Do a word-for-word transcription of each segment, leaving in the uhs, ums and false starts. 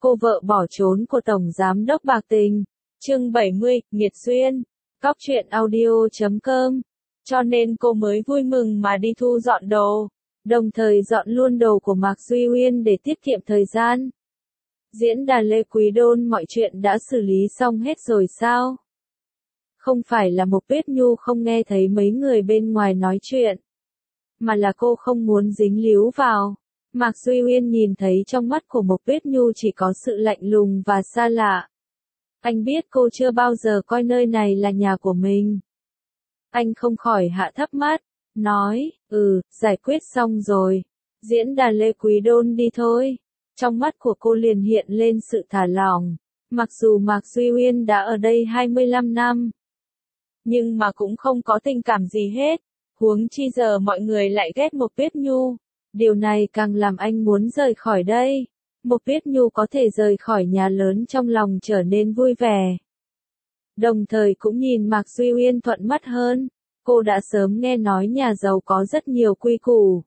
cô vợ bỏ trốn của Tổng Giám đốc bạc tình. Chương bảy mươi, Nghiệt Duyên. Cóc truyện audio chấm com. Cho nên cô mới vui mừng mà đi thu dọn đồ, đồng thời dọn luôn đồ của Mạc Duy Uyên để tiết kiệm thời gian. Diễn đàn Lê Quý Đôn, mọi chuyện đã xử lý xong hết rồi sao? Không phải là Mộc Tuyết Nhu không nghe thấy mấy người bên ngoài nói chuyện, mà là cô không muốn dính líu vào. Mạc Duy Uyên nhìn thấy trong mắt của Mộc Tuyết Nhu chỉ có sự lạnh lùng và xa lạ. Anh biết cô chưa bao giờ coi nơi này là nhà của mình. Anh không khỏi hạ thấp mắt, nói, ừ, giải quyết xong rồi. Diễn đàn Lê Quý Đôn đi thôi. Trong mắt của cô liền hiện lên sự thả lỏng. Mặc dù Mạc Duy Uyên đã ở đây hai mươi lăm năm, nhưng mà cũng không có tình cảm gì hết. Huống chi giờ mọi người lại ghét Mộc Tuyết Nhu. Điều này càng làm anh muốn rời khỏi đây. Mộc Tuyết Nhu có thể rời khỏi nhà lớn trong lòng trở nên vui vẻ. Đồng thời cũng nhìn Mạc Duy Uyên thuận mắt hơn. Cô đã sớm nghe nói nhà giàu có rất nhiều quy củ.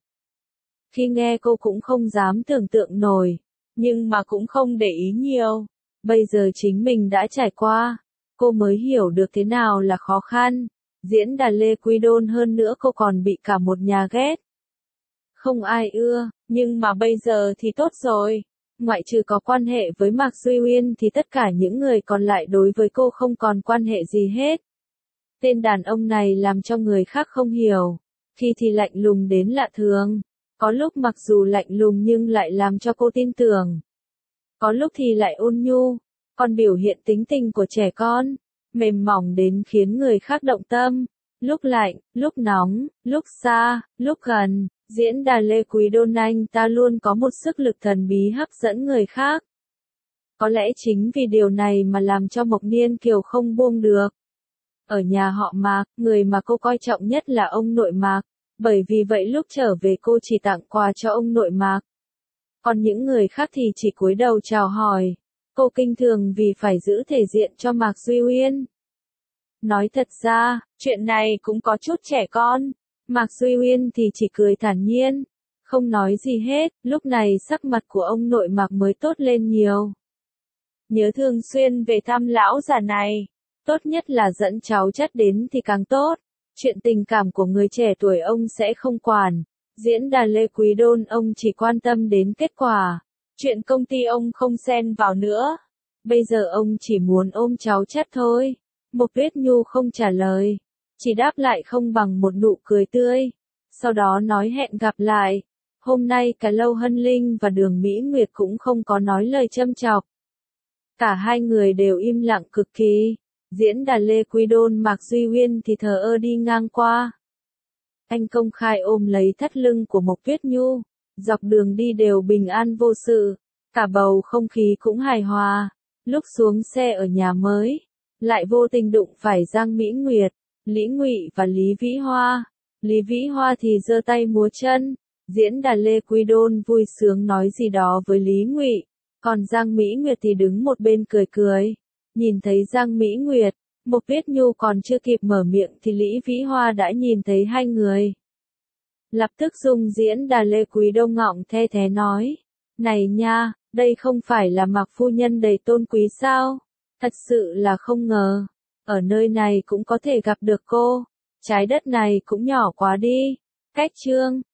Khi nghe cô cũng không dám tưởng tượng nổi, nhưng mà cũng không để ý nhiều. Bây giờ chính mình đã trải qua, cô mới hiểu được thế nào là khó khăn. Diễn đàn Lê Quý Đôn, hơn nữa cô còn bị cả một nhà ghét. Không ai ưa, nhưng mà bây giờ thì tốt rồi. Ngoại trừ có quan hệ với Mạc Duy Uyên thì tất cả những người còn lại đối với cô không còn quan hệ gì hết. Tên đàn ông này làm cho người khác không hiểu. Khi thì lạnh lùng đến lạ thường. Có lúc mặc dù lạnh lùng nhưng lại làm cho cô tin tưởng. Có lúc thì lại ôn nhu, còn biểu hiện tính tình của trẻ con, mềm mỏng đến khiến người khác động tâm. Lúc lạnh, lúc nóng, lúc xa, lúc gần. Diễn đàn Lê Quý Đôn, anh ta luôn có một sức lực thần bí hấp dẫn người khác. Có lẽ chính vì điều này mà làm cho Mộc Niên Kiều không buông được. Ở nhà họ Mạc, người mà cô coi trọng nhất là ông nội Mạc. Bởi vì vậy lúc trở về cô chỉ tặng quà cho ông nội Mạc. Còn những người khác thì chỉ cúi đầu chào hỏi. Cô kinh thường vì phải giữ thể diện cho Mạc Duy Uyên. Nói thật ra, chuyện này cũng có chút trẻ con. Mạc Duy Uyên thì chỉ cười thản nhiên, không nói gì hết. Lúc này sắc mặt của ông nội Mạc mới tốt lên nhiều. Nhớ thường xuyên về thăm lão già này. Tốt nhất là dẫn cháu chắt đến thì càng tốt. Chuyện tình cảm của người trẻ tuổi ông sẽ không quản. Diễn đàn Lê Quý Đôn, ông chỉ quan tâm đến kết quả. Chuyện công ty ông không xen vào nữa. Bây giờ ông chỉ muốn ôm cháu chắt thôi. Mộc Tuyết Nhu không trả lời, chỉ đáp lại không bằng một nụ cười tươi. Sau đó nói hẹn gặp lại. Hôm nay cả Lâu Hân Linh và Đường Mỹ Nguyệt cũng không có nói lời châm chọc. Cả hai người đều im lặng cực kỳ. Diễn đàn Lê Quý Đôn, Mạc Duy Uyên thì thờ ơ đi ngang qua. Anh công khai ôm lấy thắt lưng của Mộc Tuyết Nhu. Dọc đường đi đều bình an vô sự. Cả bầu không khí cũng hài hòa. Lúc xuống xe ở nhà mới, lại vô tình đụng phải Giang Mỹ Nguyệt, Lý Ngụy và Lý Vĩ Hoa. Lý Vĩ Hoa thì giơ tay múa chân. Diễn đàn Lê Quý Đôn vui sướng nói gì đó với Lý Ngụy. Còn Giang Mỹ Nguyệt thì đứng một bên cười cười. Nhìn thấy Giang Mỹ Nguyệt, Mộc Tuyết Nhu còn chưa kịp mở miệng thì Lý Vĩ Hoa đã nhìn thấy hai người. Lập tức dùng diễn đàn Lê Quý Đôn ngọng the thé nói. Này nha, đây không phải là Mạc phu nhân đầy tôn quý sao? Thật sự là không ngờ. Ở nơi này cũng có thể gặp được cô. Trái đất này cũng nhỏ quá đi. Cách chương.